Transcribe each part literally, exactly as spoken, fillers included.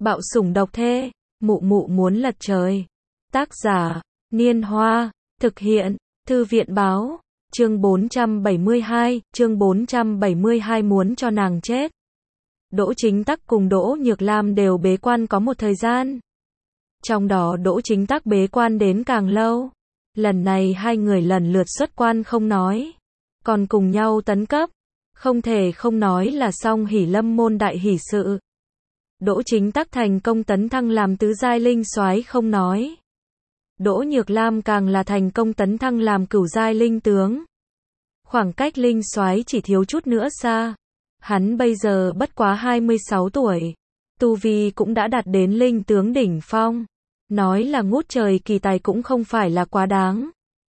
Bạo sủng độc thê, mụ mụ muốn lật trời. Tác giả, Niên Hoa, thực hiện, Thư viện báo, chương bốn trăm bảy mươi hai, chương bốn trăm bảy mươi hai muốn cho nàng chết. Đỗ Chính Tắc cùng Đỗ Nhược Lam đều bế quan có một thời gian. Trong đó Đỗ Chính Tắc bế quan đến càng lâu. Lần này hai người lần lượt xuất quan không nói, còn cùng nhau tấn cấp. Không thể không nói là song hỷ lâm môn đại hỷ sự. Đỗ Chính Tắc thành công tấn thăng làm tứ giai linh soái không nói. Đỗ Nhược Lam càng là thành công tấn thăng làm cửu giai linh tướng. Khoảng cách linh soái chỉ thiếu chút nữa xa. Hắn bây giờ bất quá hai mươi sáu tuổi. Tu vi cũng đã đạt đến linh tướng đỉnh phong. Nói là ngút trời kỳ tài cũng không phải là quá đáng.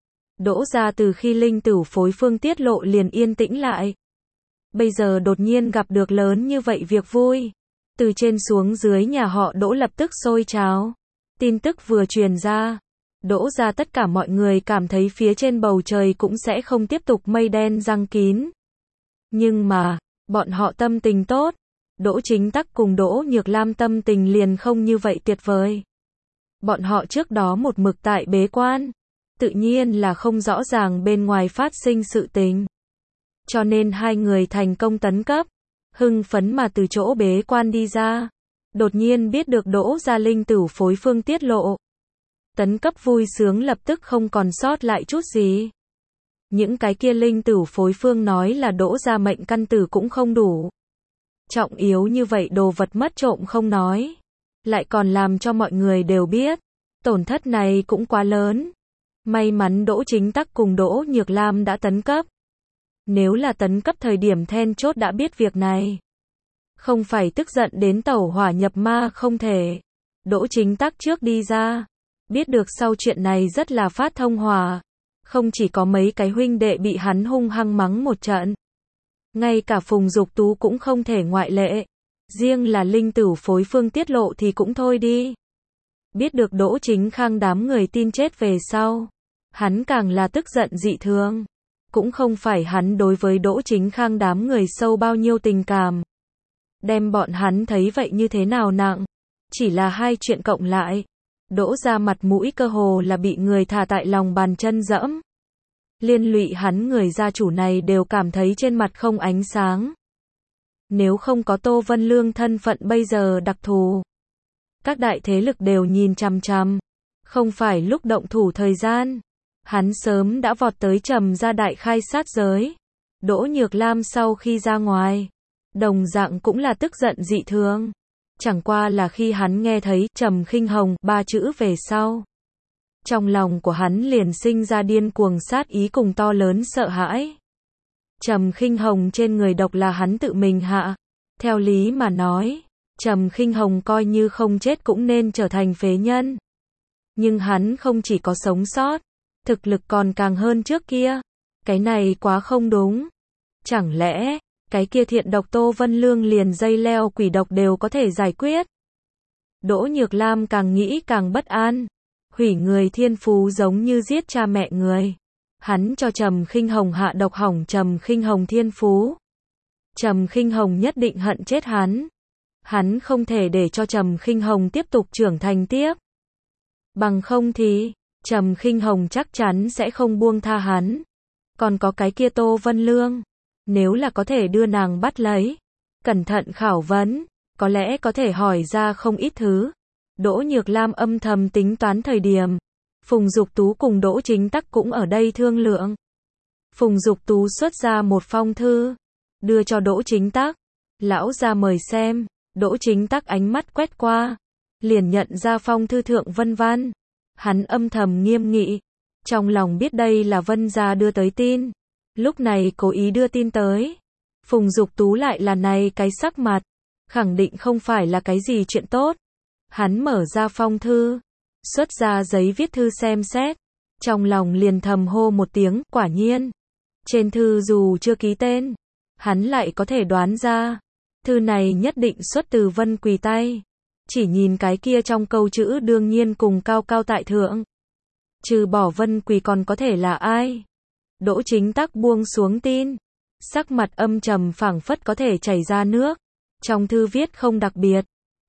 Đỗ gia từ khi linh tử phối phương tiết lộ liền yên tĩnh lại. Bây giờ đột nhiên gặp được lớn như vậy việc vui. Từ trên xuống dưới nhà họ Đỗ lập tức sôi trào. Tin tức vừa truyền ra, Đỗ gia tất cả mọi người cảm thấy phía trên bầu trời cũng sẽ không tiếp tục mây đen giăng kín. Nhưng mà, bọn họ tâm tình tốt. Đỗ Chính Tắc cùng Đỗ Nhược Lam tâm tình liền không như vậy tuyệt vời. Bọn họ trước đó một mực tại bế quan, tự nhiên là không rõ ràng bên ngoài phát sinh sự tình. Cho nên hai người thành công tấn cấp, hưng phấn mà từ chỗ bế quan đi ra. Đột nhiên biết được Đỗ gia linh tử phối phương tiết lộ. Tấn cấp vui sướng lập tức không còn sót lại chút gì. Những cái kia linh tử phối phương nói là Đỗ gia mệnh căn tử cũng không đủ. Trọng yếu như vậy đồ vật mất trộm không nói, lại còn làm cho mọi người đều biết. Tổn thất này cũng quá lớn. May mắn Đỗ Chính Tắc cùng Đỗ Nhược Lam đã tấn cấp. Nếu là tấn cấp thời điểm then chốt đã biết việc này, không phải tức giận đến tẩu hỏa nhập ma không thể. Đỗ Chính Tắc trước đi ra, biết được sau chuyện này rất là phát thông hỏa. Không chỉ có mấy cái huynh đệ bị hắn hung hăng mắng một trận, ngay cả Phùng Dục Tú cũng không thể ngoại lệ. Riêng là linh tử phối phương tiết lộ thì cũng thôi đi. Biết được Đỗ Chính Khang đám người tin chết về sau, hắn càng là tức giận dị thường. Cũng không phải hắn đối với Đỗ Chính Khang đám người sâu bao nhiêu tình cảm, đem bọn hắn thấy vậy như thế nào nặng. Chỉ là hai chuyện cộng lại, Đỗ gia mặt mũi cơ hồ là bị người thả tại lòng bàn chân dẫm. Liên lụy hắn người gia chủ này đều cảm thấy trên mặt không ánh sáng. Nếu không có Tô Vân Lương thân phận bây giờ đặc thù, các đại thế lực đều nhìn chằm chằm, không phải lúc động thủ thời gian, hắn sớm đã vọt tới Trầm gia đại khai sát giới. Đỗ Nhược Lam sau khi ra ngoài, đồng dạng cũng là tức giận dị thường. Chẳng qua là khi hắn nghe thấy Trầm Khinh Hồng ba chữ về sau, trong lòng của hắn liền sinh ra điên cuồng sát ý cùng to lớn sợ hãi. Trầm Khinh Hồng trên người độc là hắn tự mình hạ. Theo lý mà nói, Trầm Khinh Hồng coi như không chết cũng nên trở thành phế nhân. Nhưng hắn không chỉ có sống sót, thực lực còn càng hơn trước kia. Cái này quá không đúng. Chẳng lẽ, cái kia thiện độc Tô Vân Lương liền dây leo quỷ độc đều có thể giải quyết? Đỗ Nhược Lam càng nghĩ càng bất an. Hủy người thiên phú giống như giết cha mẹ người. Hắn cho Trầm Khinh Hồng hạ độc hỏng Trầm Khinh Hồng thiên phú. Trầm Khinh Hồng nhất định hận chết hắn. Hắn không thể để cho Trầm Khinh Hồng tiếp tục trưởng thành tiếp. Bằng không thì, Trầm Khinh Hồng chắc chắn sẽ không buông tha hắn. Còn có cái kia Tô Vân Lương, nếu là có thể đưa nàng bắt lấy, cẩn thận khảo vấn, có lẽ có thể hỏi ra không ít thứ. Đỗ Nhược Lam âm thầm tính toán thời điểm, Phùng Dục Tú cùng Đỗ Chính Tắc cũng ở đây thương lượng. Phùng Dục Tú xuất ra một phong thư, đưa cho Đỗ Chính Tắc. Lão gia mời xem. Đỗ Chính Tắc ánh mắt quét qua, liền nhận ra phong thư thượng vân văn. Hắn âm thầm nghiêm nghị, trong lòng biết đây là Vân gia đưa tới tin, lúc này cố ý đưa tin tới. Phùng Dục Tú lại là này cái sắc mặt, khẳng định không phải là cái gì chuyện tốt. Hắn mở ra phong thư, xuất ra giấy viết thư xem xét, trong lòng liền thầm hô một tiếng, quả nhiên. Trên thư dù chưa ký tên, hắn lại có thể đoán ra, thư này nhất định xuất từ Vân Quỳ tay. Chỉ nhìn cái kia trong câu chữ đương nhiên cùng cao cao tại thượng. Trừ bỏ Vân Quỳ còn có thể là ai? Đỗ Chính Tắc buông xuống tin, sắc mặt âm trầm phảng phất có thể chảy ra nước. Trong thư viết không đặc biệt,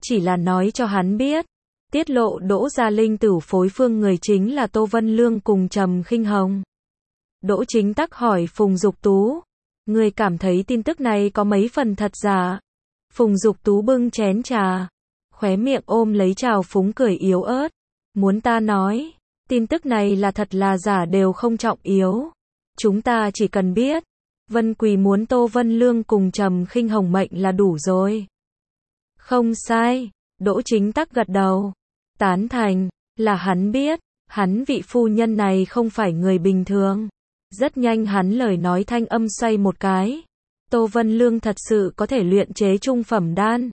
chỉ là nói cho hắn biết, tiết lộ Đỗ gia linh tử phối phương người chính là Tô Vân Lương cùng Trầm Khinh Hồng. Đỗ Chính Tắc hỏi Phùng Dục Tú, người cảm thấy tin tức này có mấy phần thật giả? Phùng Dục Tú bưng chén trà, khóe miệng ôm lấy trào phúng cười yếu ớt, muốn ta nói, tin tức này là thật là giả đều không trọng yếu. Chúng ta chỉ cần biết, Vân Quỳ muốn Tô Vân Lương cùng Trầm Khinh Hồng mệnh là đủ rồi. Không sai, Đỗ Chính Tắc gật đầu, tán thành, là hắn biết, hắn vị phu nhân này không phải người bình thường. Rất nhanh hắn lời nói thanh âm xoay một cái. Tô Vân Lương thật sự có thể luyện chế trung phẩm đan.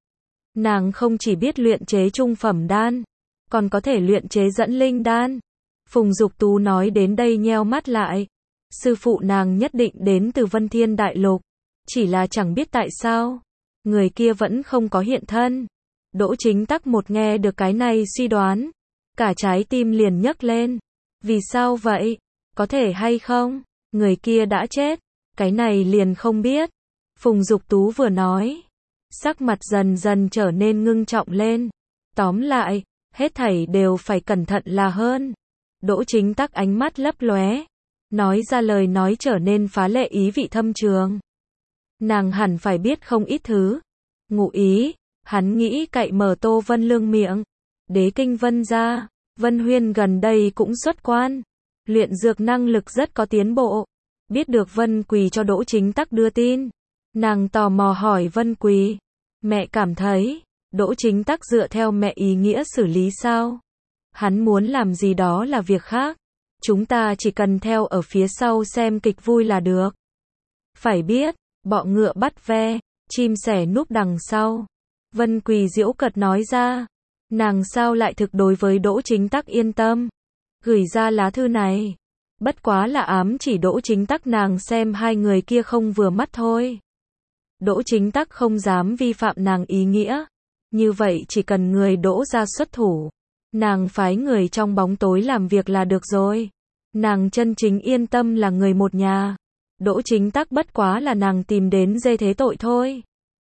Nàng không chỉ biết luyện chế trung phẩm đan, còn có thể luyện chế dẫn linh đan. Phùng Dục Tú nói đến đây nheo mắt lại. Sư phụ nàng nhất định đến từ Vân Thiên Đại Lục. Chỉ là chẳng biết tại sao, người kia vẫn không có hiện thân. Đỗ Chính Tắc một nghe được cái này suy đoán, cả trái tim liền nhấc lên. Vì sao vậy? Có thể hay không? Người kia đã chết. Cái này liền không biết. Phùng Dục Tú vừa nói, sắc mặt dần dần trở nên ngưng trọng lên. Tóm lại, hết thảy đều phải cẩn thận là hơn. Đỗ Chính Tắc ánh mắt lấp lóe, nói ra lời nói trở nên phá lệ ý vị thâm trường. Nàng hẳn phải biết không ít thứ. Ngụ ý, hắn nghĩ cậy mở Tô Vân Lương miệng. Đế kinh Vân gia, Vân Huyên gần đây cũng xuất quan. Luyện dược năng lực rất có tiến bộ. Biết được Vân Quỳ cho Đỗ Chính Tắc đưa tin. Nàng tò mò hỏi Vân Quỳ, mẹ cảm thấy, Đỗ Chính Tắc dựa theo mẹ ý nghĩa xử lý sao? Hắn muốn làm gì đó là việc khác. Chúng ta chỉ cần theo ở phía sau xem kịch vui là được. Phải biết, bọ ngựa bắt ve, chim sẻ núp đằng sau. Vân Quỳ giễu cợt nói ra. Nàng sao lại thực đối với Đỗ Chính Tắc yên tâm. Gửi ra lá thư này. Bất quá là ám chỉ Đỗ Chính Tắc nàng xem hai người kia không vừa mắt thôi. Đỗ Chính Tắc không dám vi phạm nàng ý nghĩa. Như vậy chỉ cần người Đỗ ra xuất thủ. Nàng phái người trong bóng tối làm việc là được rồi. Nàng chân chính yên tâm là người một nhà. Đỗ Chính Tắc bất quá là nàng tìm đến dê thế tội thôi.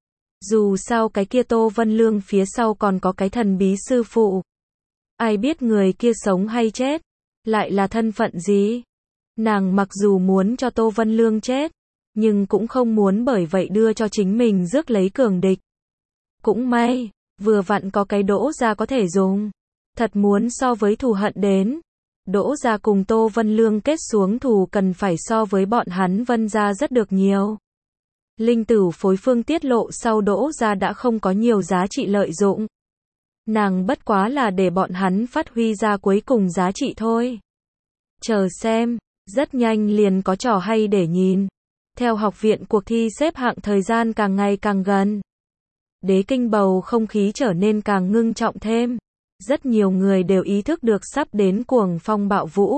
Dù sao cái kia Tô Vân Lương phía sau còn có cái thần bí sư phụ. Ai biết người kia sống hay chết, lại là thân phận gì? Nàng mặc dù muốn cho Tô Vân Lương chết, nhưng cũng không muốn bởi vậy đưa cho chính mình rước lấy cường địch. Cũng may, vừa vặn có cái Đỗ gia có thể dùng. Thật muốn so với thù hận đến, Đỗ gia cùng Tô Vân Lương kết xuống thù cần phải so với bọn hắn Vân gia rất được nhiều. Linh tử phối phương tiết lộ sau Đỗ gia đã không có nhiều giá trị lợi dụng. Nàng bất quá là để bọn hắn phát huy ra cuối cùng giá trị thôi. Chờ xem, rất nhanh liền có trò hay để nhìn. Theo học viện cuộc thi xếp hạng thời gian càng ngày càng gần. Đế kinh bầu không khí trở nên càng ngưng trọng thêm. Rất nhiều người đều ý thức được sắp đến cuồng phong bạo vũ.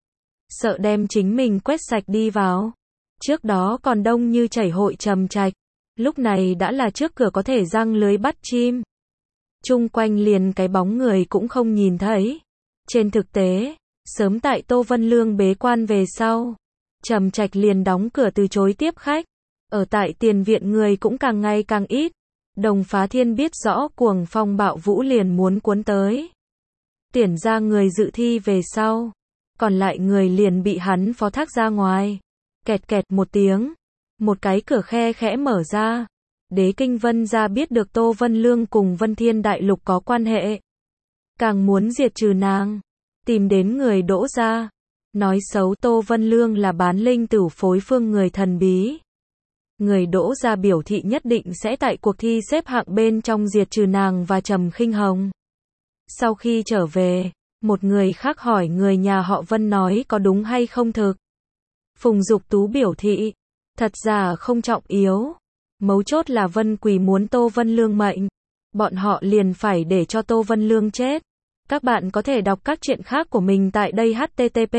Sợ đem chính mình quét sạch đi vào. Trước đó còn đông như chảy hội trầm trạch. Lúc này đã là trước cửa có thể giăng lưới bắt chim. Chung quanh liền cái bóng người cũng không nhìn thấy. Trên thực tế, sớm tại Tô Vân Lương bế quan về sau, Trầm Trạch liền đóng cửa từ chối tiếp khách. Ở tại tiền viện người cũng càng ngày càng ít. Đồng Phá Thiên biết rõ cuồng phong bạo vũ liền muốn cuốn tới. Tuyển ra người dự thi về sau, còn lại người liền bị hắn phó thác ra ngoài. Kẹt kẹt một tiếng, một cái cửa khe khẽ mở ra. Đế kinh Vân gia biết được Tô Vân Lương cùng Vân Thiên Đại Lục có quan hệ. Càng muốn diệt trừ nàng, tìm đến người Đỗ gia, nói xấu Tô Vân Lương là bán linh tử phối phương người thần bí. Người Đỗ gia biểu thị nhất định sẽ tại cuộc thi xếp hạng bên trong diệt trừ nàng và Trầm Khinh Hồng. Sau khi trở về, một người khác hỏi người nhà họ Vân nói có đúng hay không thực. Phùng Dục Tú biểu thị, thật ra không trọng yếu. Mấu chốt là Vân Quỳ muốn Tô Vân Lương mệnh. Bọn họ liền phải để cho Tô Vân Lương chết. Các bạn có thể đọc các truyện khác của mình tại đây h t t p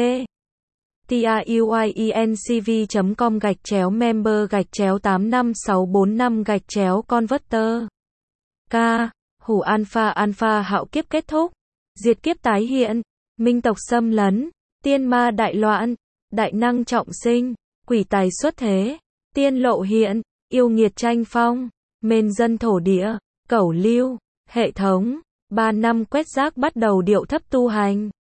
truyencv chấm com gạch chéo member gạch chéo tám năm sáu bốn năm gạch chéo converter. K. Hủ alpha alpha hạo kiếp kết thúc. Diệt kiếp tái hiện. Minh tộc xâm lấn. Tiên ma đại loạn. Đại năng trọng sinh. Quỷ tài xuất thế. Tiên lộ hiện. Yêu nghiệt tranh phong. Mên dân thổ địa. Cẩu lưu. Hệ thống, ba năm quét rác bắt đầu điệu thấp tu hành.